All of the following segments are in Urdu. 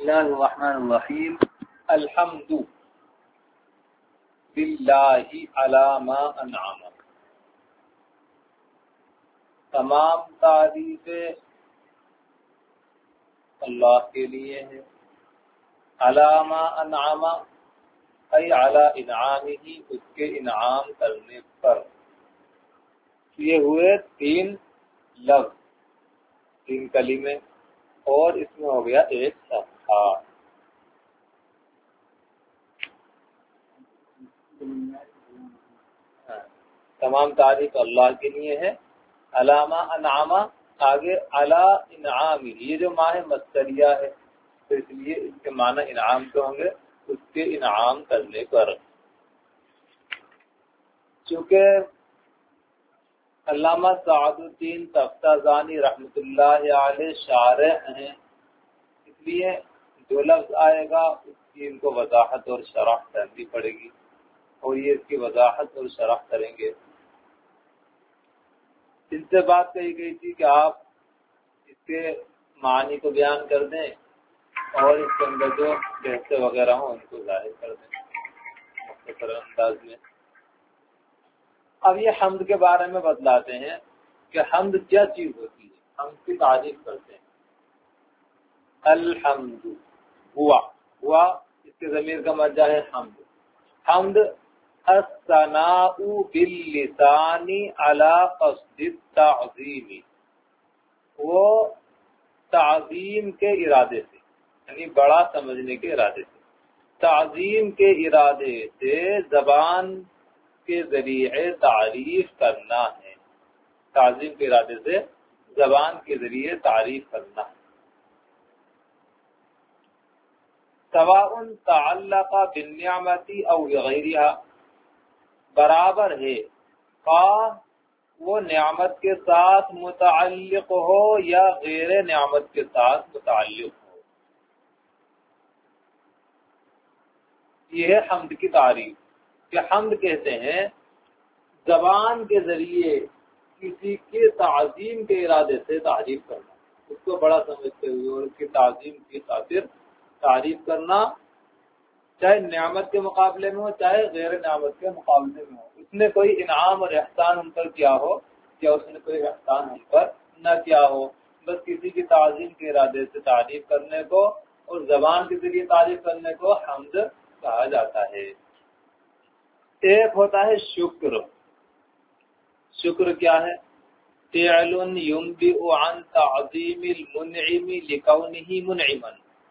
اللہ الرحمن الرحیم الحمد للہ علی ما انعم، تمام تعریفیں اللہ کے لیے ہیں۔ علی ما انعم ای علی انعامہ، اس کے انعام کرنے پر۔ یہ ہوئے تین لفظ، تین کلمے، اور اس میں ہو گیا ایک صفحہ۔ تمام تعریف اللہ کے لیے ہے۔ علامہ انعام، آگے علی انعام، یہ جو ماہ مصدریہ ہے تو اس لیے اس کے معنی انعام کے ہوں گے، اس کے انعام کرنے پر۔ چونکہ علامہ سعد الدین تفتازانی رحمۃ اللہ علیہ شارح ہیں، اس لیے جو لفظ آئے گا اس کی ان کو وضاحت اور شرح کرنی پڑے گی، اور یہ اس کی وضاحت اور شرح کریں گے۔ ان سے بات کہی گئی تھی کہ آپ اس کے معنی کو بیان کر دیں اور اس کے اندر جو بحثیں وغیرہ ہوں ان کو ظاہر کر دیں مختصر انداز میں۔ اب یہ حمد کے بارے میں بتلاتے ہیں کہ حمد کیا چیز ہوتی ہے، حمد کی تعریف کرتے ہیں۔ الحمد ہوا اس کے ضمیر کا مرجع ہے حمد۔ حمد الثناء باللسان علی قصد التعظیم، وہ تعظیم کے ارادے سے، یعنی بڑا سمجھنے کے ارادے سے، تعظیم کے ارادے سے زبان کے ذریعے تعریف کرنا ہے۔ تعظیم کے ارادے سے زبان کے ذریعے تعریف کرنا ہے۔ سواء تعلق بالنعمت او غیرها، برابر ہے خواہ وہ نعمت کے ساتھ متعلق ہو یا غیر نعمت کے ساتھ متعلق ہو۔ یہ ہے حمد کی تعریف، کہ حمد کہتے ہیں زبان کے ذریعے کسی کے تعظیم کے ارادے سے تعریف کرنا، اس کو بڑا سمجھتے ہوئے اور اس کی تعظیم کی خاطر تعریف کرنا، چاہے نعمت کے مقابلے میں ہو چاہے غیر نعمت کے مقابلے میں ہو۔ اس نے کوئی انعام اور احسان ہم پر کیا ہو یا اس نے کوئی احسان ہم پر نہ کیا ہو، بس کسی کی تعظیم کے ارادے سے تعریف کرنے کو اور زبان کے ذریعے تعریف کرنے کو حمد کہا جاتا ہے۔ ایک ہوتا ہے شکر۔ شکر کیا ہے؟ فعل ينبئ عن تعظیم المنعم لكونه منعما،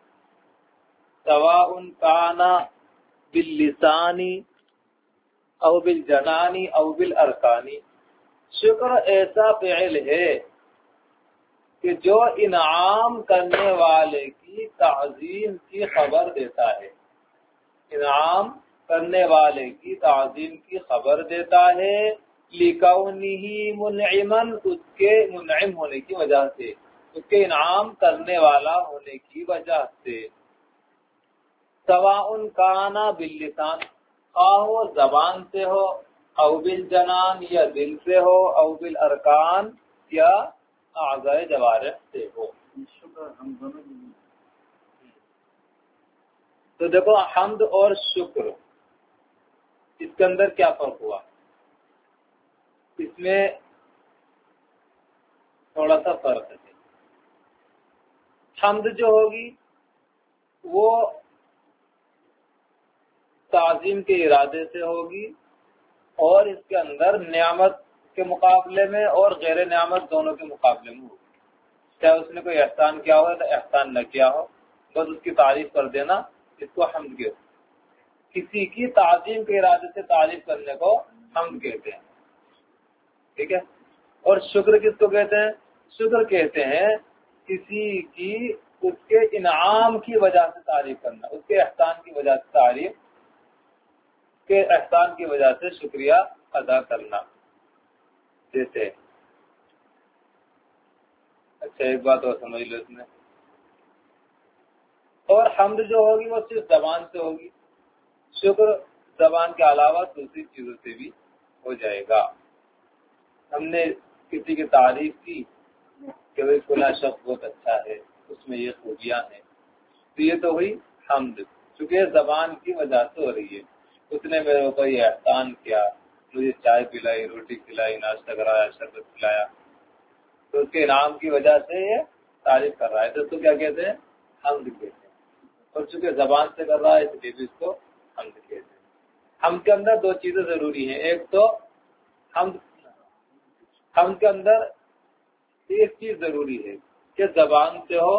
سواء كان باللسان او بالجنان او بالارکان۔ شکر ایسا فعل ہے کہ جو انعام کرنے والے کی تعظیم کی خبر دیتا ہے، انعام کرنے والے کی تعظیم کی خبر دیتا ہے، لِكَوْنِهِ مُنْعِمًا، اس کے منعم ہونے کی وجہ سے، اس کے انعام کرنے والا ہونے کی وجہ سے۔ سواء کان باللسان، خواہ وہ زبان سے ہو، او بالجنان یا دل سے ہو، او بالارکان یا اعضاء جوارح سے ہو۔ تو دیکھو حمد اور شکر، اس کے اندر کیا فرق ہوا؟ اس میں تھوڑا سا فرق ہے۔ حمد جو ہوگی وہ تعظیم کے ارادے سے ہوگی، اور اس کے اندر نعمت کے مقابلے میں اور غیر نعمت دونوں کے مقابلے میں ہوگی۔ چاہے اس نے کوئی احسان کیا ہو یا احسان نہ کیا ہو، بس اس کی تعریف کر دینا، اس کو حمد کہتے ہیں۔ کسی کی تعظیم کے ارادے سے تعریف کرنے کو حمد کہتے ہیں، ٹھیک ہے۔ اور شکر کس کو کہتے ہیں؟ شکر کہتے ہیں کسی کی اس کے انعام کی وجہ سے تعریف کرنا، اس کے احسان کی وجہ سے تعریف کے احسان کی وجہ سے شکریہ ادا کرنا۔ جیسے اچھا ایک بات اور سمجھ لو اس میں، اور حمد جو ہوگی وہ صرف زبان سے ہوگی، شکر زبان کے علاوہ دوسری چیزوں سے بھی ہو جائے گا۔ ہم نے کسی کی تعریف کی کہ وہ فلاں شخص بہت اچھا ہے، اس میں یہ خوبیاں ہیں، تو یہ تو ہوئی حمد، چونکہ زبان کی وجہ سے ہو رہی ہے. اس نے میرے اوپر یہ احسان کیا، مجھے چائے پلائی، روٹی کھلائی، ناشتہ کرایا، شربت پلایا، تو اس کے انعام کی وجہ سے یہ تعریف کر رہا ہے. تو اس کو کیا کہتے ہیں؟ حمد کہتے ہیں. اور چونکہ زبان سے کر رہا ہے اس لیے بھی اس کو حمد کہتے ہیں. حمد کے اندر دو چیزیں ضروری ہیں. ایک تو حمد کے اندر ایک چیز ضروری ہے کہ زبان سے ہو،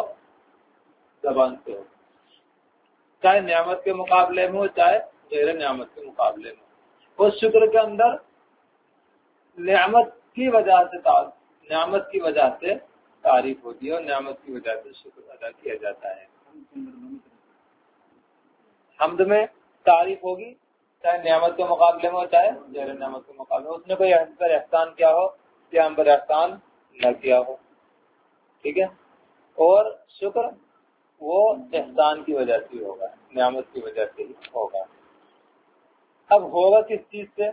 چاہے نعمت کے مقابلے میں ہو چاہے غیر نعمت کے مقابلے میں. اور شکر کے اندر نعمت کی وجہ سے تعریف ہوتی ہے اور نعمت کی وجہ سے شکر ادا کیا جاتا ہے. حمد میں تعریف ہوگی چاہے نعمت کے مقابلے میں ہو چاہے غیر نعمت کے مقابلے میں. اس نے کوئی احسان کیا ہو یا ہم پر احسان نہ کیا ہو. ٹھیک ہے. اور شکر وہ احسان کی وجہ سے ہوگا، نعمت کی وجہ سے ہی ہوگا. اب ہوگا کس چیز سے؟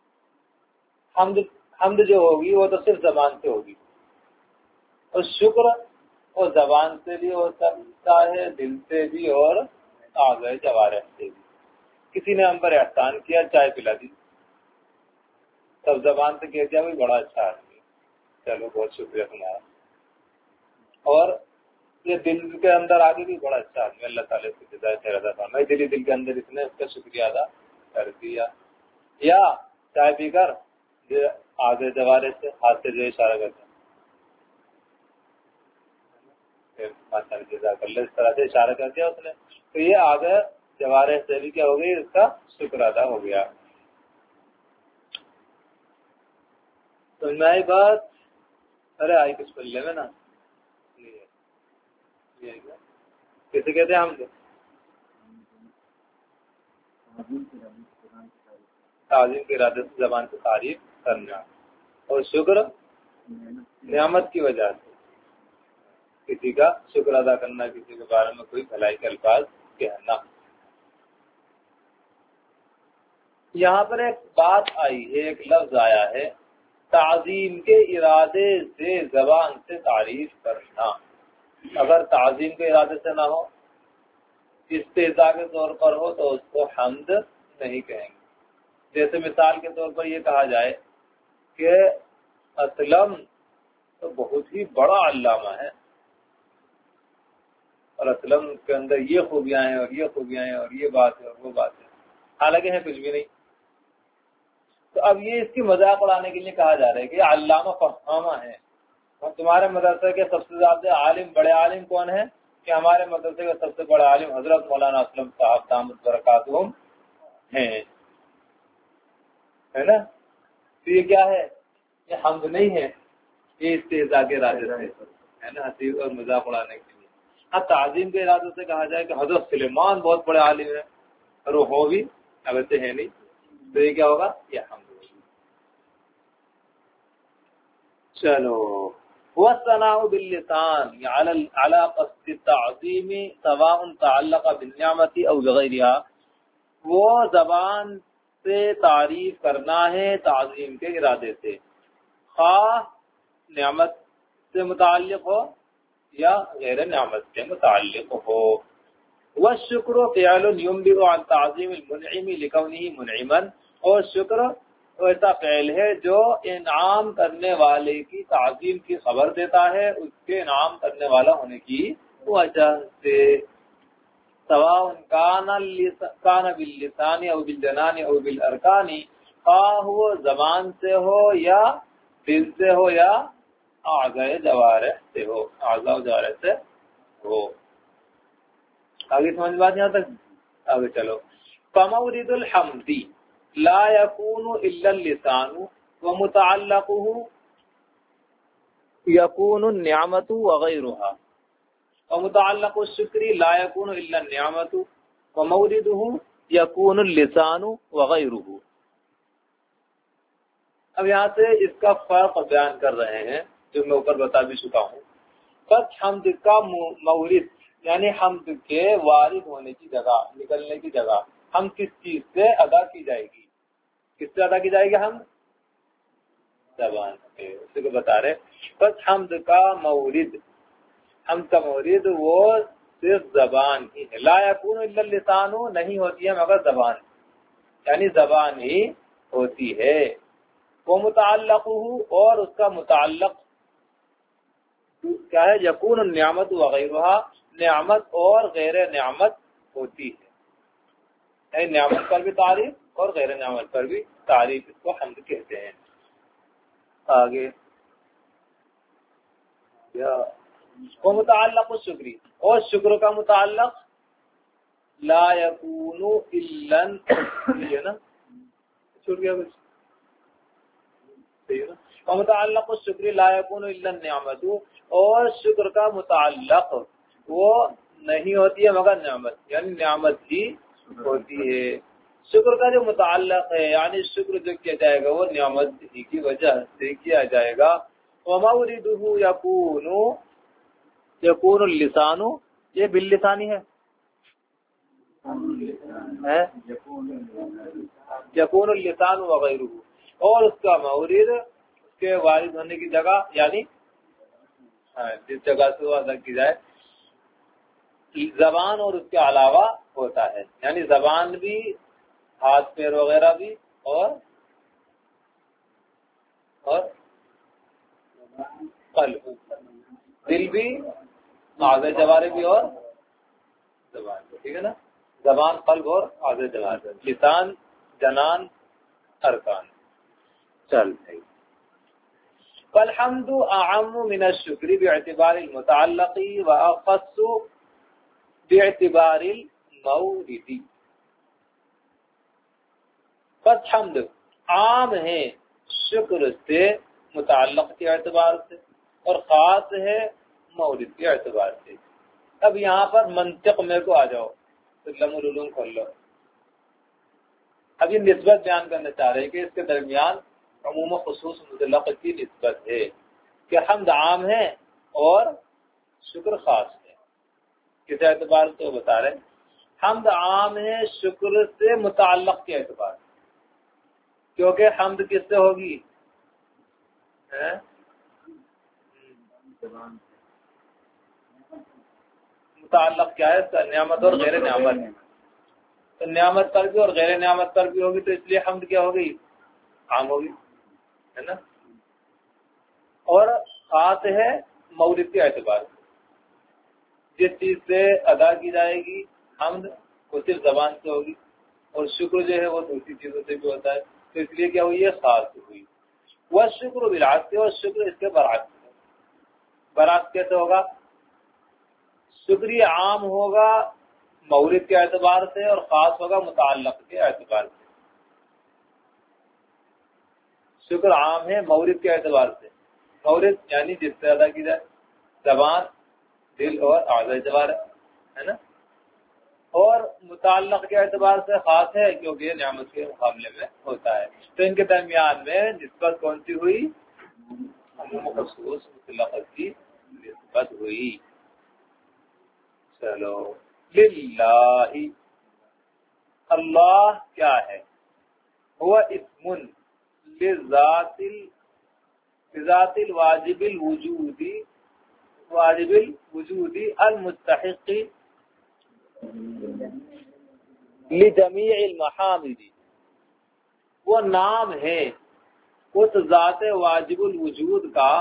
حمد جو ہوگی وہ تو صرف زبان سے ہوگی، اور شکر وہ زبان سے بھی ہو سکتا ہے، دل سے بھی، اور اعضاء جوارح سے بھی. کسی نے ہم پر احسان کیا، چائے پلا دی، تب زبان سے کہہ دیا بڑا اچھا آدمی، چلو بہت شکریہ تمہارا. اور یہ دل کے اندر آگے بھی بڑا اچھا آدمی، اللہ تعالیٰ سے جزائے خیر ادا فرمائے، دل کے اندر اس نے اس کا شکریہ ادا کر دیا. یا چائے پی کر آگے جوارے سے ہاتھ سے جو اشارہ کرتے ہیں، اس طرح سے اشارہ کر دیا اس نے، تو یہ آگے جوارے سے بھی کیا ہو گئی، اس کا شکر ادا ہو گیا. تو میں بات ارے آئی کچھ پلے میں نا کیسے کہتے ہیں ہم تعظیم کے ارادے سے زبان سے تعریف کرنا، اور شکر نعمت کی وجہ سے کسی کا شکر ادا کرنا، کسی کے بارے میں کوئی بھلائی کے الفاظ کہنا. یہاں پر ایک بات آئی ہے، ایک لفظ آیا ہے، تعظیم کے ارادے سے زبان سے تعریف کرنا. اگر تعظیم کے ارادے سے نہ ہو، استہزاء کے طور پر ہو، تو اس کو حمد نہیں کہیں گے. جیسے مثال کے طور پر یہ کہا جائے کہ اسلم تو بہت ہی بڑا علامہ ہے، اور اسلم کے اندر یہ خوبیاں ہیں اور یہ خوبیاں ہیں اور یہ بات ہے اور وہ بات ہے، حالانکہ ہے کچھ بھی نہیں. تو اب یہ اس کی مذاق اڑانے کے لیے کہا جا رہا ہے کہ علامہ فہامہ ہے. اور تمہارے مدرسے کے سب سے زیادہ عالم، بڑے عالم کون ہیں؟ کہ ہمارے مدرسے کا سب سے بڑا عالم حضرت مولانا اسلم صاحب دامت برکاتہم ہیں، ہے نا. تو یہ کیا ہے؟ یہ حمد نہیں ہے، یہ استہزاء کے ارادے سے ہے نا، ہنسی اور مذاق اڑانے کے لیے. ہاں تعظیم کے ارادے سے کہا جائے کہ حضرت سلیمان بہت بڑے عالم ہیں، اور وہ ہو بھی اگر سے ہے نہیں، تو یہ کیا ہوگا؟ یہ حمد ہوگی. چلو والثناء باللسان على قصد التعظیم سواء تعلق بالنعمت او بغیرها، وہ زبان سے تعریف کرنا ہے تعظیم کے ارادے سے، خواہ نعمت سے متعلق ہو یا غیر نعمت سے متعلق ہو. والشکر فعل ينبئ عن تعظیم المنعم لكونه منعما، اور شکر ایسا فعل ہے جو انعام کرنے والے کی تعظیم کی خبر دیتا ہے، اس کے انعام کرنے والا ہونے کی وجہ سے. سواء کان باللسان او بالجنان او بالارکان، خواہ وہ زبان سے ہو یا دل سے ہو یا اعضاء جوارح سے ہو، اعضاء جوارح سے ہو. آگے سمجھ بات یہاں تک؟ آگے چلو. فمورد الحمد لا يكون الا اللسان ومتعلقه يكون النعمة وغيرها، ومتعلق الشکر لا يكون الا النعمة ومورده يكون اللسان وغيره. اب یہاں سے اس کا فرق بیان کر رہے ہیں جو میں اوپر بتا بھی چکا ہوں. بس حمد کا مورد یعنی حمد کے وارد ہونے کی جگہ، نکلنے کی جگہ، ہم کس چیز سے ادا کی جائے گی؟ کس سے ادا کی جائے گی؟ ہم زبان سے. اسی کو بتا رہے. بس حمد کا مورد، حمد کا مورد وہ صرف زبان ہی ہے. لا یکون الا اللسان نہیں ہوتی ہے مگر زبان، یعنی زبان ہی ہوتی ہے. وہ متعلق اور اس کا متعلق کیا ہے؟ یکون النعمت وغیرہ، نعمت اور غیر نعمت ہوتی ہے، یعنی نعمت پر بھی تعریف اور غیر نعمت پر بھی تعریف، اس کو حمد کہتے ہیں. آگے وہ متعلق الشکری، اور شکر کا متعلق لا یکون الا، یہ نا چھوٹ گیا کچھ، متعلق الشکر لا یکون الا النعمت، اور شکر کا متعلق وہ نہیں ہوتی ہے مگر نعمت، یعنی نعمت ہی ہوتی ہے. شکر کا جو متعلق ہے یعنی شکر جو کیا جائے گا وہ نعمت ہی کی وجہ سے کیا جائے گا. وموردہ یکون اللسان، یہ باللسانی ہے، یکون اللسان وغیرہ، اور اس کا مورد اس کے وارد ہونے کی جگہ، یعنی جس جگہ سے وہ ادا کی جائے زبان اور اس کے علاوہ ہوتا ہے، یعنی زبان بھی، ہاتھ پیر وغیرہ بھی، اور قلب، دل بھی، اعضاء جوارح بھی، اور زبان بھی. ٹھیک ہے نا؟ زبان، قلب اور اعضاء جوارح، لسان، جنان، ارکان. چل فالحمد اعم من الشکر باعتبار المتعلق واخص باعتبار المورد. پس حمد عام ہے شکر سے متعلق کے اعتبار سے، اور خاص ہے مورد کے اعتبار سے. اب یہاں پر منطق میں کو آ جاؤ، علم العلوم کھول لو. اب یہ نسبت بیان کرنا چاہ رہے ہیں کہ اس کے درمیان عموم و خصوص مطلق کی نسبت ہے کہ حمد عام ہے اور شکر خاص ہے. کس اعتبار سے وہ بتا رہے ہیں؟ حمد عام ہے شکر سے متعلق کے اعتبار سے، کیونکہ حمد کس سے ہوگی؟ متعلق کیا ہے اس کا؟ نعمت اور غیر نعمت. تو نعمت پر بھی اور غیر نعمت پر بھی ہوگی، تو اس لیے حمد کیا ہوگی؟ عام ہوگی، ہے نا؟ اور خاص ہے مورد کے اعتبار سے. جس چیز سے ادا کی جائے گی حمد وہ صرف زبان سے ہوگی، اور شکر جو ہے وہ دوسری چیزوں سے بھی ہوتا ہے، تو اس لیے کیا ہوئی ہے؟ خاص ہوئی. وہ شکر بالعکس، اور شکر اس کے برعکس ہے. برعکس کیسے ہوگا؟ شکریہ عام ہوگا مورد کے اعتبار سے اور خاص ہوگا متعلق کے اعتبار سے. شکر عام ہے مورد کے اعتبار سے، مورد یعنی جس سے ادا کی جائے، زبان، دل اور اعضاء جوارح، ہے نا؟ اور متعلق کے اعتبار سے خاص ہے کیونکہ یہ نعمت کے مقابلے میں ہوتا ہے. تو ان کے درمیان میں نسبت کون سی ہوئی؟ خصوص مطلق کی نسبت ہوئی. چلو للہ، اللہ کیا ہے؟ هو اسم لذات الواجب الوجود، واجب الوجود المستحق لجمیع المحامد. وہ نام ہے اس ذات واجب الوجود کا،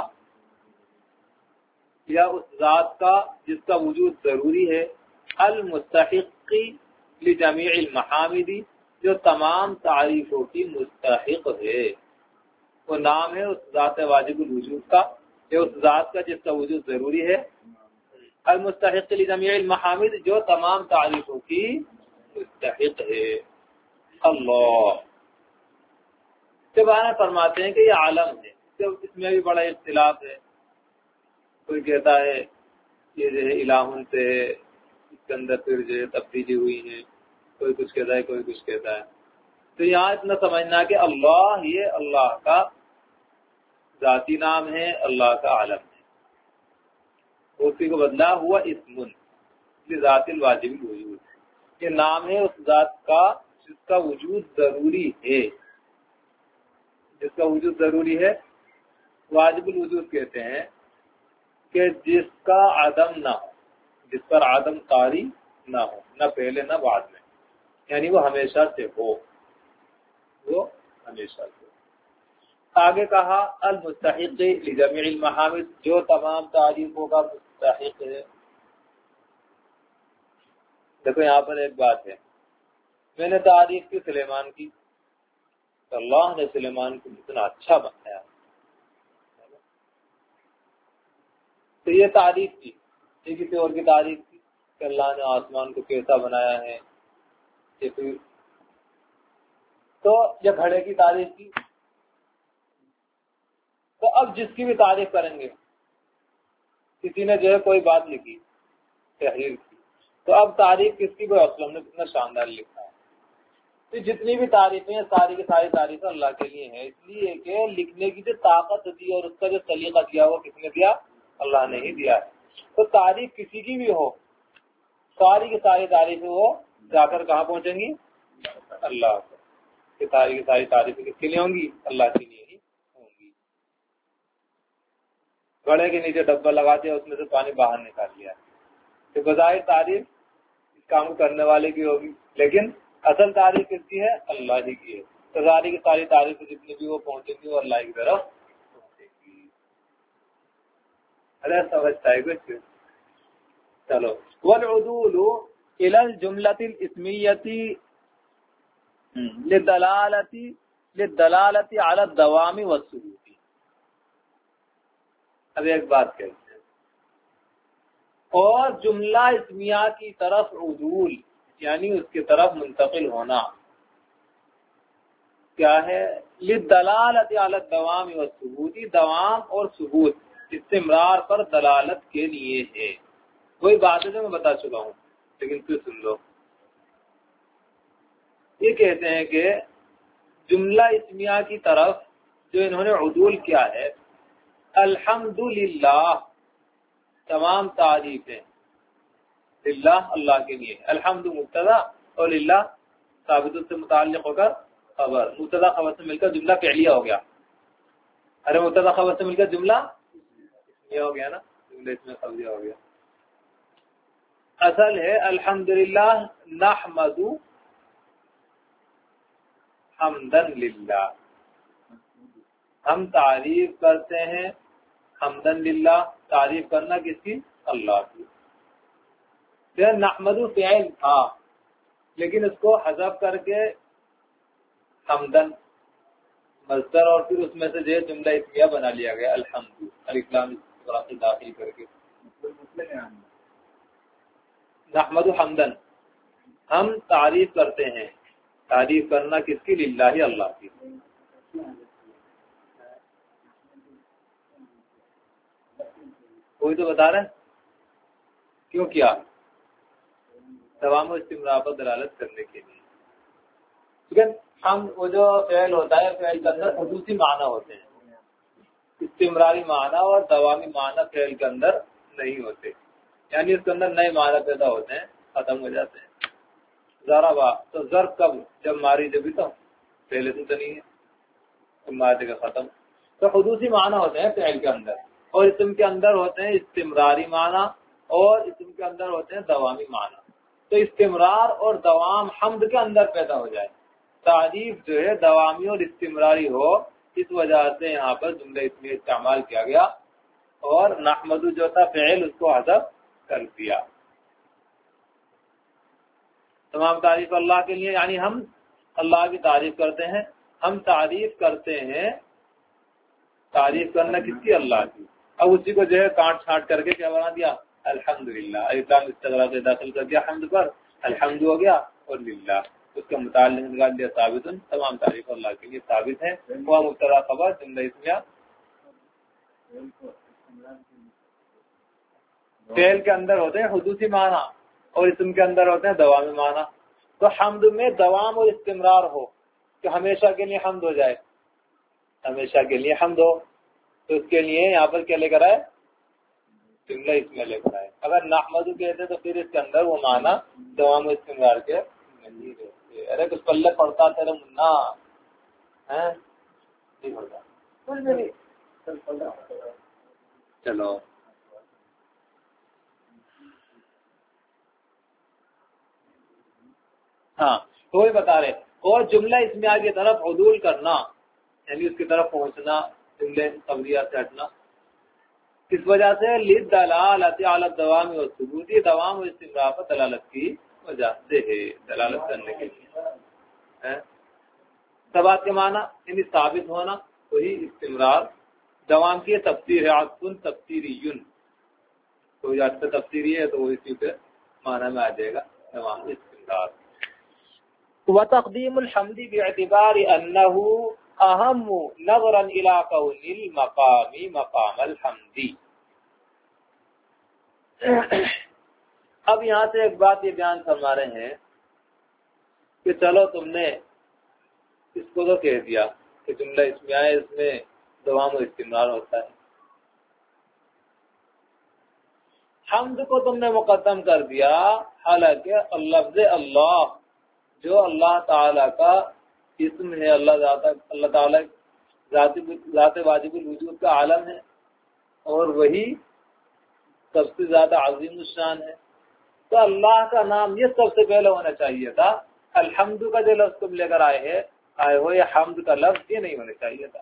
یا اس ذات کا جس کا وجود ضروری ہے، المستحق لجمیع المحامد، جو تمام تعریفوں کی مستحق ہے. وہ نام ہے اس ذات واجب الوجود کا، یا اس ذات کا جس کا وجود ضروری ہے، المستحق لجمیع المحامد، جو تمام تعریفوں کی مستحق ہے. اللہ کے بارے میں فرماتے ہیں کہ یہ عالم ہے، اس میں بھی بڑا اختلاف ہے. کوئی کہتا ہے یہ جو ہے الہن سے ہے، اس کے اندر پھر جو ہے تبدیلی ہوئی ہے، کوئی کچھ کہتا ہے، کوئی کچھ کہتا ہے. تو یہاں اتنا سمجھنا کہ اللہ یہ اللہ کا ذاتی نام ہے، اللہ کا عالم ہے. اسی کو بدلا ہوا اسم ذات الواجب الوجود، یہ نام ہے اس ذات کا جس کا وجود ضروری ہے. جس کا وجود ضروری ہے واجب الوجود کہتے ہیں کہ جس کا عدم نہ ہو، جس پر عدم طاری نہ ہو، نہ پہلے نہ بعد میں، یعنی وہ ہمیشہ سے ہو، وہ ہمیشہ سے۔ آگے کہا المستحق لجمیع المحامد، جو تمام تعریفوں کا مستحق ہے۔ دیکھو یہاں پر ایک بات ہے، میں نے تعریف کی سلیمان کی، تو اللہ نے سلیمان کو اتنا اچھا بنایا، تو یہ تعریف کی۔ یہ کسی اور کی تعریف کی کہ اللہ نے آسمان کو کیسا بنایا ہے، تو یہ گھڑے کی تعریف کی۔ تو اب جس کی بھی تعریف کریں گے، کسی نے جو ہے کوئی بات لکھی، تحریر کی، تو اب تعریف کس کی؟ کوئی اسلم نے کتنا شاندار لکھا ہے۔ تو جتنی بھی تعریفیں ہیں ساری کی ساری تعریفیں اللہ کے لیے ہیں، اس لیے کہ لکھنے کی جو طاقت دی اور اس کا جو سلیقہ دیا وہ کس نے دیا؟ اللہ نے ہی دیا ہے۔ تو تعریف کسی کی بھی ہو، ساری کی ساری تعریفیں وہ جا کر کہاں پہنچیں گی؟ اللہ کو۔ کہ ساری کی ساری تعریفیں کس کے لیے ہوں گی؟ اللہ کے لیے ہی ہوں گی۔ گھڑے کے نیچے ڈبہ لگاتے اس میں سے پانی باہر نکال لیا، تو بظاہر تعریف اس کام کو کرنے والے کی ہوگی، لیکن اصل تعریف کس کی ہے؟ اللہ ہی کی ہے۔ تو ساری کی ساری تعریف جتنی بھی وہ پہنچیں گی وہ اللہ کی طرف پہنچیں گی۔ ارے سمجھتا ہے کچھ؟ چلو، والعدول الى الجملة الاسمیة للدلالة على الدوام والثبوت۔ اب ایک بات کہتے ہیں، اور جملہ اسمیہ کی طرف عدول یعنی اس کی طرف منتقل ہونا کیا ہے؟ للدلالة على الدوام والثبوت، دوام اور ثبوت، استمرار پر دلالت کے لیے ہے۔ وہی بات ہے جو میں بتا چکا ہوں، لیکن پھر سن لو۔ یہ کہتے ہیں کہ جملہ اسمیہ کی طرف جو انہوں نے عدول کیا ہے، الحمدللہ، تمام تعریفیں للہ، اللہ کے لیے۔ الحمد مبتدا اور للہ ثابت سے متعلق ہو کر خبر، مبتدا خبر سے مل کر جملہ فعلیہ ہو گیا۔ ارے مبتدا خبر سے مل کر جملہ یہ ہو گیا نا، جملہ اس میں خبریہ ہو گیا۔ اصل ہے الحمدللہ نحمد حمدن للہ، ہم تعریف کرتے ہیں حمدن للہ، تعریف کرنا کس کی؟ اللہ کی۔ پھر نحمد فعل تھا لیکن اس کو حذف کر کے حمدن مصدر اور پھر اس میں سے جو جملہ اسمیہ بنا لیا گیا الحمد، الف لام داخل کر کے نحمد حمدن، ہم تعریف کرتے ہیں، تعریف کرنا کس کی؟ للہ، اللہ کی۔ کوئی تو بتا رہے ہیں کیوں کیا؟ دوام و استمرار پر دلالت کرنے کے لیے۔ لیکن ہم وہ جو فعل ہوتا ہے، فعل کے اندر خصوصی معنی ہوتے ہیں، استمراری معنی اور دوامی معنی فعل کے اندر نہیں ہوتے، یعنی اس کے اندر نئے معنی پیدا ہوتے ہیں، ختم ہو جاتے ہیں۔ ضربا تو ضرب کب؟ جب ماری، جبھی تو پہلے سے تو نہیں ہے، مارے کا ختم۔ تو خصوصی معنی ہوتے ہیں فعل کے اندر، اور اسم کے اندر ہوتے ہیں استمراری معنی، اور اسم کے اندر ہوتے ہیں دوامی معنی۔ تو استمرار اور دوام حمد کے اندر پیدا ہو جائے، تعریف جو ہے دوامی اور استمراری ہو، اس وجہ سے یہاں پر جملہ اسمیہ استعمال کیا گیا، اور نحمد جو تھا فعل اس کو حذف کر دیا۔ تمام تعریف اللہ کے لیے، یعنی ہم اللہ کی تعریف کرتے ہیں، ہم تعریف کرتے ہیں، تعریف کرنا کس کی؟ اللہ کی۔ اب اسی کو جو ہے کاٹ چھانٹ کر کے کیا بنا دیا؟ الحمدللہ، اسلام استغراق سے داخل کر دیا حمد پر، الحمد ہو گیا، اور للہ اس کا متعلق نکال دیا ثابت، تمام تعریف اللہ کے لیے ثابت ہے۔ وہ مبتدا خبر جملہ اسمیہ فعل کے اندر ہوتے ہیں خصوصی معنی اور اسم کے اندر ہوتے ہیں دوامی معنی۔ تو حمد میں دوام اور استمرار ہو کہ ہمیشہ کے لیے حمد ہو جائے، ہمیشہ کے لیے حمد ہو، تو اس کے لیے یہاں پر کیا لے کر آئے؟ جملہ اسمیہ لے کر آئے۔ اگر نحمد کہتے تو پھر اس کے اندر وہ معنی دوام و استمرار کے نہیں رہتے۔ ارے کچھ پلے پڑتا تیرے منا ہے، نہیں پڑتا کچھ بھی نہیں۔ چلو ہاں تو وہی بتا رہے. اور جملہ اسمیہ کی طرف عدول کرنا یعنی اس کی طرف پہنچنا، جملے خبریہ سے ہٹنا، اس وجہ سے للدلالۃ علی الدوام والثبوت، دوام و استمرار پر دلالت کی وجہ سے ہے، دلالت کرنے کے لیے. ثبات کے معنی یعنی ثابت ہونا، وہی استمرار. دوام کی تفسیر ہے عطف تفسیری، کوئی عطف تفسیری ہے تو وہ اسی پہ معنی میں آ جائے گا دوام استمرار. وتقدیم الحمد باعتبار انه اہم نظرا الى كون المقام مقام الحمد. اب یہاں سے ایک بات یہ بیان فرما رہے ہیں کہ چلو تم نے اس کو تو کہہ دیا کہ جملہ اسمیہ ہے، اس میں دوام و استمرار ہوتا ہے. حمد کو تم نے مقدم کر دیا، حالانکہ لفظ اللہ جو اللہ تعالی کا اسم ہے، اللہ تعالی ذات واجب الوجود کا عالم ہے اور وہی سب سے زیادہ عظیم الشان ہے. تو اللہ کا نام یہ سب سے پہلے ہونا چاہیے تھا. الحمد کا جو لفظ تم لے کر آئے ہو یہ حمد کا لفظ یہ نہیں ہونا چاہیے تھا.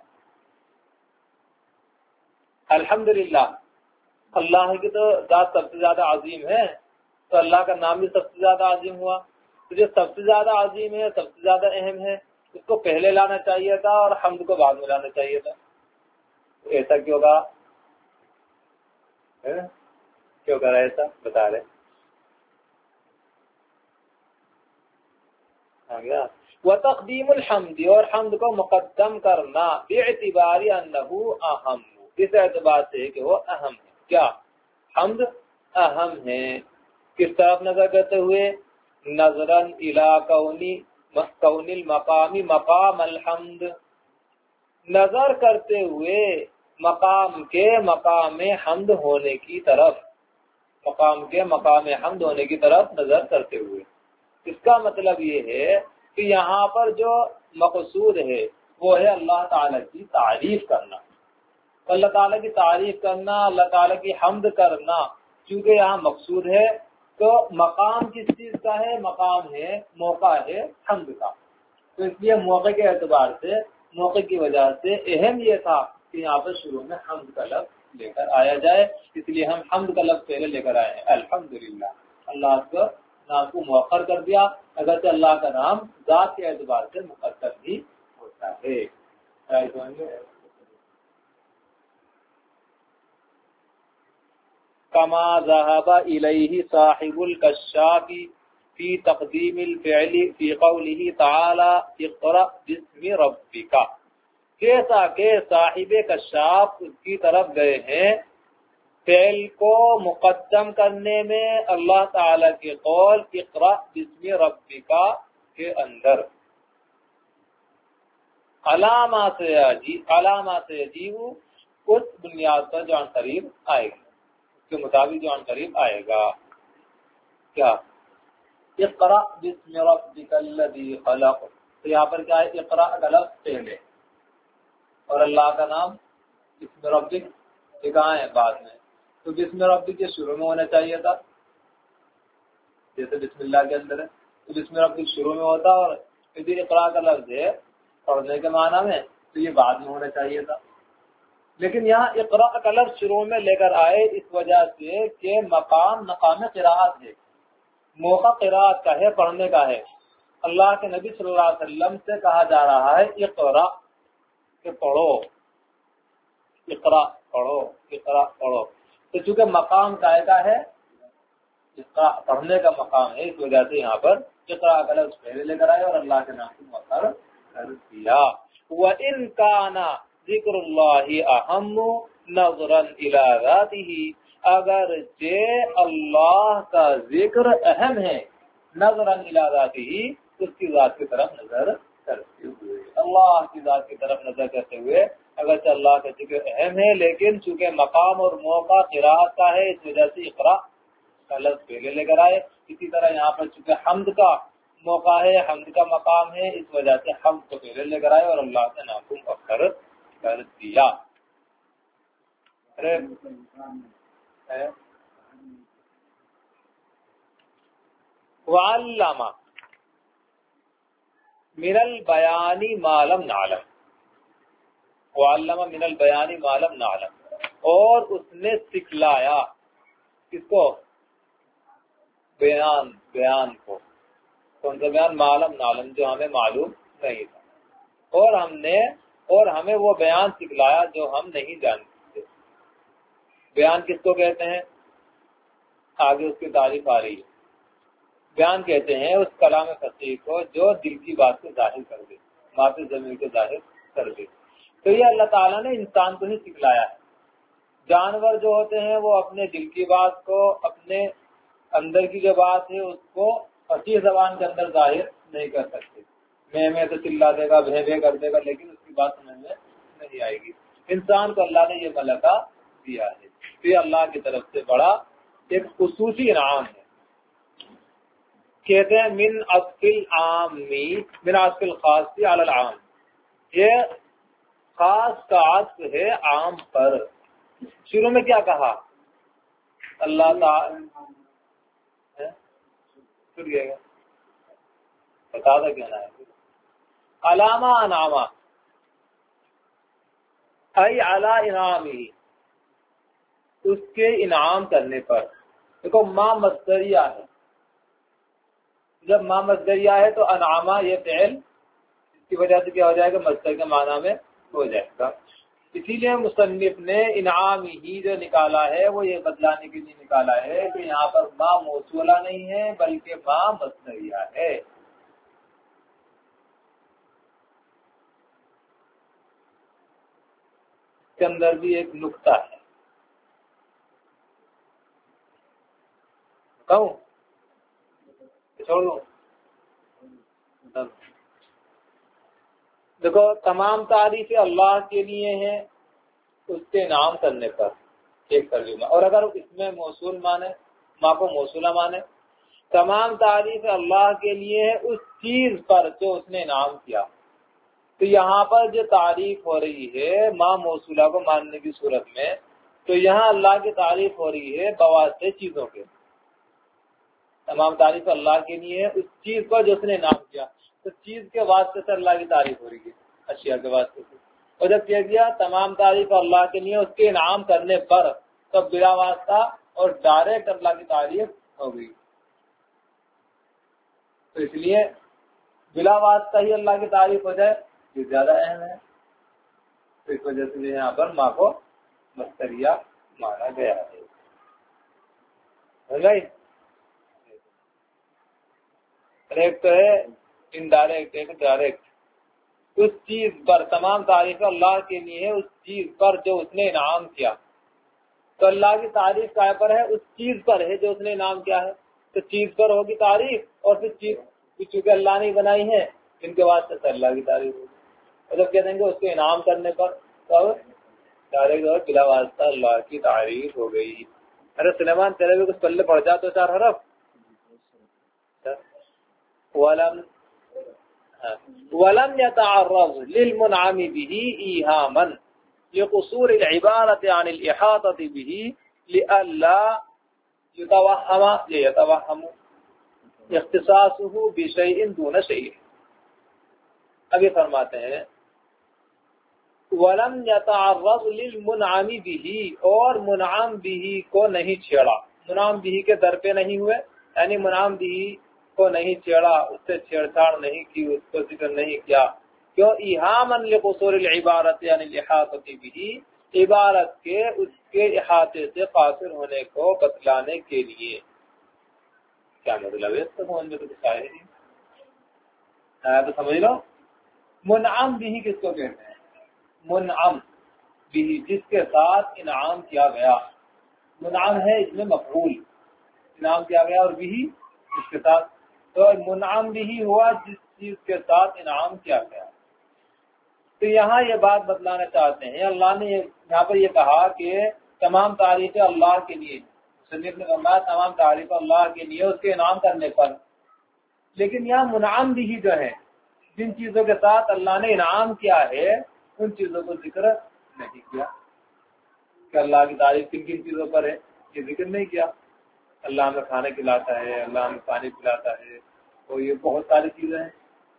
الحمدللہ اللہ کی تو ذات سب سے زیادہ عظیم ہے تو اللہ کا نام بھی سب سے زیادہ عظیم ہوا. تو جو سب سے زیادہ عظیم ہے، سب سے زیادہ اہم ہے، اس کو پہلے لانا چاہیے تھا اور حمد کو بعد میں لانا چاہیے تھا. ایسا کیوں کہا؟ کیوں کرا ایسا بتا رہے. وتقدیم الحمد، اور حمد کو مقدم کرنا، باعتبار انه اہم، اس اعتبار سے کہ وہ اہم ہے. کیا حمد اہم ہے؟ کس طرف نظر کرتے ہوئے؟ نظرا الی کون المقام مقام الحمد، نظر کرتے ہوئے مقام کے مقام حمد ہونے کی طرف، مقام کے مقام حمد ہونے کی طرف نظر کرتے ہوئے. اس کا مطلب یہ ہے کہ یہاں پر جو مقصود ہے وہ ہے اللہ تعالیٰ کی تعریف کرنا. اللہ تعالیٰ کی تعریف کرنا، اللہ تعالیٰ کی حمد کرنا، چونکہ یہاں مقصود ہے تو مقام کس چیز کا ہے؟ مقام ہے، موقع ہے حمد کا. تو اس لیے موقع کے اعتبار سے، موقع کی وجہ سے اہم یہ تھا کہ یہاں پر شروع میں حمد کا لفظ لے کر آیا جائے. اس لیے ہم حمد کا لفظ پہلے لے کر آئے ہیں. الحمدللہ، اللہ کا نام کو مؤخر کر دیا، اگرچہ اللہ کا نام ذات کے اعتبار سے مقدم بھی ہوتا ہے. کما ذهب الیہ صاحب الکشاف فی تقدیم الفعل فی قوله تعالی اقرأ باسم ربک، کیسا کہ صاحب کشاف اس کی طرف گئے ہیں فعل کو مقدم کرنے میں اللہ تعالی کے قول اقرأ باسم ربک کے اندر. علامات عجیب اس بنیاد پر جو عن قریب آئے گا، کے مطابق جو عن قریب آئے گا. کیا؟ اقرأ باسم ربک الذی خلق، تو یہاں پر کیا ہے؟ اقرأ کا لفظ پہلے اور اللہ کا نام باسم ربک کہاں ہے؟ بعد میں. تو بسم ربک کے شروع میں ہونا چاہیے تھا، جیسے بسم اللہ کے اندر ہے تو بسم ربک شروع میں ہوتا، اور ادھر اقرأ کا لفظ ہے پڑھنے کے معنی میں تو یہ بعد میں ہونا چاہیے تھا. لیکن یہاں اقرأ کا لفظ شروع میں لے کر آئے اس وجہ سے کہ مقام قراءت ہے، موقع قراءت کا ہے، پڑھنے کا ہے. اللہ کے نبی صلی اللہ علیہ وسلم سے کہا جا رہا ہے اقرأ، کہ پڑھو، اقرأ پڑھو، اقرأ پڑھو. تو چونکہ مقام کا ہے، اقرأ پڑھنے کا مقام ہے، اس وجہ سے یہاں پر اقرأ کا لفظ پہلے لے کر آئے اور اللہ کے نام کو مؤخر کر دیا. وَإِنْ كَانَ ذِكْرُ اللَّهِ أَهَمُّ نَظْرًا إِلَى ذَاتِهِ، اگرچہ اللہ کا ذکر اہم ہے نظراً إِلَى ذَاتِهِ، اس کی ذات کی طرف نظر کرتے ہوئے، اللہ کی ذات کی طرف نظر کرتے ہوئے اگرچہ اللہ کا ذکر اہم ہے، لیکن چونکہ مقام اور موقع قراءت کا ہے اس وجہ سے اقرأ کا لفظ پہلے لے کر آئے. اسی طرح یہاں پر چونکہ حمد کا موقع ہے، حمد کا مقام ہے، اس وجہ سے حمد کو پہلے لے کر آئے اور اللہ کے نام کو مؤخر کر دیا. وعلم، من البیانی ما لم نعلم، وعلم من البیانی ما لم نعلم، اور اس نے سکھلایا کس کو؟ بیان کو. کون سا بیان؟ ما لم نعلم، جو ہمیں معلوم نہیں تھا، اور ہمیں وہ بیان سکھلایا جو ہم نہیں جانتے تھے. بیان کس کو کہتے ہیں؟ آگے اس کی تعریف آ رہی ہے. بیان کہتے ہیں اس کلام فصیح کو جو دل کی بات کو ظاہر کر دے، معافی ضمیر کو ظاہر کر دے. تو یہ اللہ تعالیٰ نے انسان کو ہی سکھلایا ہے. جانور جو ہوتے ہیں وہ اپنے دل کی بات کو، اپنے اندر کی جو بات ہے اس کو فصیح زبان کے اندر ظاہر نہیں کر سکتے. میں تو چلا دے گا، بھے کر دے گا، لیکن اس کی بات سمجھ میں نہیں آئے گی. انسان کو اللہ نے یہ ملکہ دیا ہے. تو یہ اللہ کی طرف سے بڑا ایک خصوصی انعام ہے. کہتے ہیں من عطف الخاص علی العام، یہ خاص کا عطف ہے عام پر. شروع میں کیا کہا؟ اللہ تعالی چھوٹ گئے گا، بتا دو کیا نا ہے. علامہ انعامہ ای علی انعامی، اس کے انعام کرنے پر. دیکھو ما مصدریہ ہے، جب ما مصدریہ ہے تو انعامہ یہ فعل اس کی وجہ سے کیا ہو جائے گا؟ مصدر کے معنی میں ہو جائے گا. اسی لیے مصنف نے انعام ہی جو نکالا ہے وہ یہ بدلانے کے لیے نکالا ہے کہ یہاں پر ما موصولہ نہیں ہے بلکہ ما مصدریہ ہے. اس کے اندر بھی ایک نقطہ ہے، کہوں چھوڑ دوں؟ دیکھو تمام تعریفیں اللہ کے لیے ہیں اس کے انعام کرنے پر، ایک ترجمہ. اور اگر اس میں موصول مانے، ما کو موصولہ مانے، تمام تعریفیں اللہ کے لیے ہے اس چیز پر جو اس نے انعام کیا. تو یہاں پر جو تعریف ہو رہی ہے ما موصولہ کو ماننے کی صورت میں، تو یہاں اللہ کی تعریف ہو رہی ہے بواسطے چیزوں کے. تمام تعریف اللہ کے لیے ہے اس چیز پر جو اس نے انعام کیا. تو چیز کے واسطے سے اللہ کی تعریف ہو رہی ہے، اشیاء کے واسطے سے. اور جب کہہ دیا تمام تعریف اللہ کے لیے اس کے انعام کرنے پر، تب بلا واسطہ اور ڈائریکٹ اللہ کی تعریف ہو گئی. تو اس لیے بلا واسطہ ہی اللہ کی تعریف ہو جائے یہ زیادہ اہم ہے. تو اس وجہ سے یہاں پر ماں کو مصدریہ مانا گیا ہے. ایک تو ہے انڈائریکٹ، ایک ڈائریکٹ. اس چیز پر تمام تعریف اللہ کے لیے اس چیز پر جو اس نے انعام کیا. تو اللہ کی تعریف کیا پر ہے؟ اس چیز پر ہے جو اس نے انعام کیا ہے. تو چیز پر ہوگی تعریف، اور پھر چیز چونکہ اللہ نے بنائی ہے ان کے واسطے سے اللہ کی تعریف ہوگی. اور جب کہہ دیں گے اس کے انعام کرنے پر، تب ڈائریکٹ اور بلا واسطہ اللہ کی تعریف ہو گئی. ارے سلیمان تیرے بھی کچھ پلے پڑ جا تو 4 حرف. ولم يتعرض للمنعم به إيهاما لقصور العبارة عن الإحاطة به لئلا يتوهم اختصاصه بشيء دون شيء. ابھی فرماتے ہیں ولم يتعرض للمنعم به، اور منعم به کو نہیں چھیڑا. منعم به کے در پہ نہیں ہوئے، یعنی منعم به کو نہیں چھیڑا، اس سے چھیڑ چھاڑ نہیں کی، اس کو ذکر نہیں کیا. کیوں؟ ایہاما لقصور العبارت یعنی الاحاطۃ به، عبارت کے اس کے احاطے سے قاصر ہونے کو بتلانے کے لیے. کیا مطلب ہے اس کو سمجھ میں؟ تو شاید نہیں تو سمجھ لو. منعم به کس کو کہتے ہیں؟ منعم به جس کے ساتھ انعام کیا گیا. منعم ہے اس میں مفعول، انعام کیا گیا، اور به اس کے ساتھ. تو منعم به ہوا جس چیز کے ساتھ انعام کیا گیا. تو یہاں یہ بات بتلانا چاہتے ہیں، اللہ نے یہاں پر یہ کہا کہ تمام تعریفیں اللہ کے لیے. مصنف نے فرمایا تمام تعریف اللہ کے لیے اس کے انعام کرنے پر. لیکن یہاں منعم به جو ہے، جن چیزوں کے ساتھ اللہ نے انعام کیا ہے ان چیزوں کو ذکر نہیں کیا. کہ اللہ کی تعریف کن کن چیزوں پر ہے یہ ذکر نہیں کیا. اللہ ہمیں کھانا کھلاتا ہے، اللہ ہمیں پانی پلاتا ہے، اور یہ بہت ساری چیزیں ہیں. تو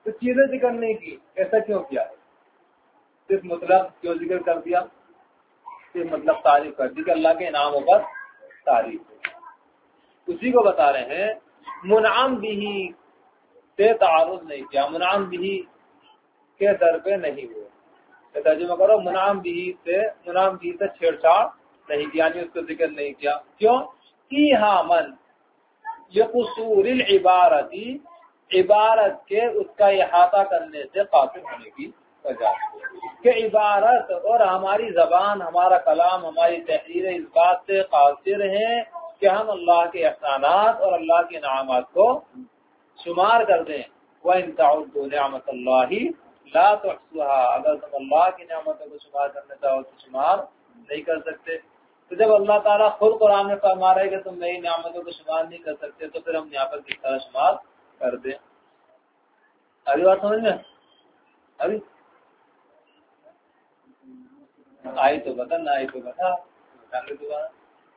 تو چیزیں ذکر نہیں کی، ایسا کیوں کیا؟ صرف مطلب کیوں ذکر کر دیا؟ صرف مطلب تعریف کر دی کہ اللہ کے انعاموں پر تعریف ہے۔ اسی کو بتا رہے ہیں منعم بھی سے تعارض نہیں کیا، منعم بھی کے در پہ نہیں ہوئے۔ ترجمہ کرو، منعم بھی سے چھیڑ چھاڑ نہیں کیا، یعنی اس کو ذکر نہیں کیا۔ کیوں؟ فیہا من یقصور العبارتی، عبارت کے اس کا احاطہ کرنے سے قاصر ہونے کی وجہ کہ عبارت اور ہماری زبان، ہمارا کلام، ہماری تحریر اس بات سے قاصر ہیں کہ ہم اللہ کے احسانات اور اللہ کے انعامات کو شمار کر دیں۔ وَإِن تَعُدُّوا نِعْمَةَ اللَّهِ لَا تُحْصُوهَا، اگر تم اللہ کی نعمتوں کو شمار کرنا چاہو تو شمار نہیں کر سکتے۔ تو جب اللہ تعالیٰ خود قرآن میں فرما رہے کہ تم نئی نعمتوں کو شمار نہیں کر سکتے تو پھر ہم یہاں پر کس طرح شمار کر دیں؟ ابھی بات سمجھ میں؟ ابھی آئی تو بتا، نہ آئی تو بتا دوبارہ۔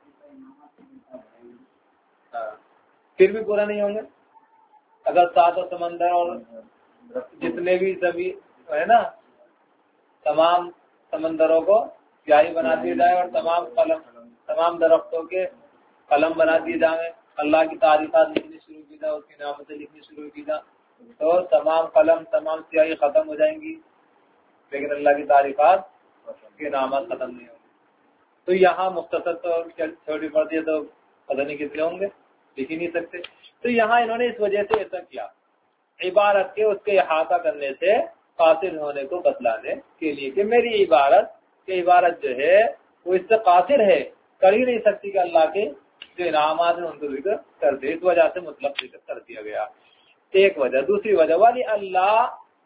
پھر بھی پورا نہیں ہوں گے اگر سات و سمندر اور جتنے بھی زمین ہے نا، تمام سمندروں کو سیاہی بنا دیا جائے اور تمام درختوں کے قلم بنا دیے جائیں، اللہ کی تعریفات لکھنی شروع کی جائے، اس کی نعمتیں لکھنی شروع کی جائیں، تو تمام قلم، تمام سیاہی ختم ہو جائیں گی، لیکن اللہ کی تعریفات کے نامات ختم نہیں ہوں گے۔ تو یہاں مختصر تو چھوٹی پڑتی ہے تو پتہ نہیں کتنے ہوں گے، لکھ ہی نہیں سکتے۔ تو یہاں انہوں نے اس وجہ سے ایسا کیا، عبارت کے اس کے احاطہ کرنے سے قاصر ہونے کو بتلانے کے لیے کہ میری عبارت جو ہے وہ اس سے قاصر ہے، کر ہی نہیں سکتی کہ اللہ کے جو انعامات ہیں ان کو ذکر کر دے، اس وجہ سے مطلب ذکر کر دیا گیا، ایک وجہ۔ دوسری وجہ والی اللہ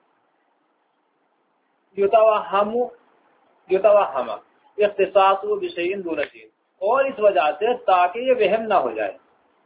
یتوہم اختصاص بشیء دون شیء، اور اس وجہ سے تاکہ یہ وہم نہ ہو جائے،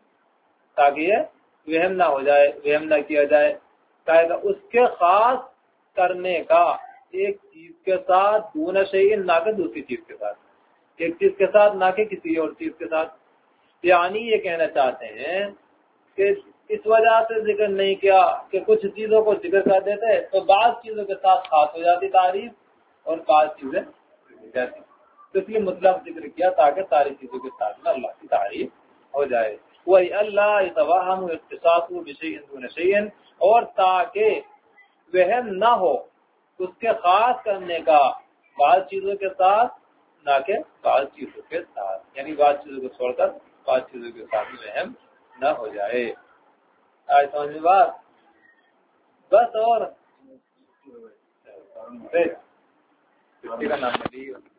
وہم نہ کیا جائے، اس کے خاص کرنے کا ایک چیز کے ساتھ، دون شیء نہ کہ دوسری چیز کے ساتھ، ایک چیز کے ساتھ نہ کہ کسی اور چیز کے ساتھ۔ یعنی یہ کہنا چاہتے ہیں کہ اس وجہ سے ذکر نہیں کیا کہ کچھ چیزوں کو ذکر کر دیتے تو بعض چیزوں کے ساتھ خاص ہو جاتی تعریف اور بعض چیزیں جاتی، تو اس لیے مطلب ذکر کیا تاکہ ساری چیزوں کے ساتھ میں اللہ کی تعریف ہو جائے۔ وہی اللہ یتوہم اختصاص بشیء دون شیء، اور تاکہ وہم نہ ہو اس کے خاص کرنے کا بعض چیزوں کے ساتھ نہ کہ بعض چیزوں کے ساتھ، یعنی بعض چیزوں کو چھوڑ کر بعض چیزوں کے ساتھ وہم نہ ہو جائے۔ آج سمجھ میں بات؟ بس اور کا نام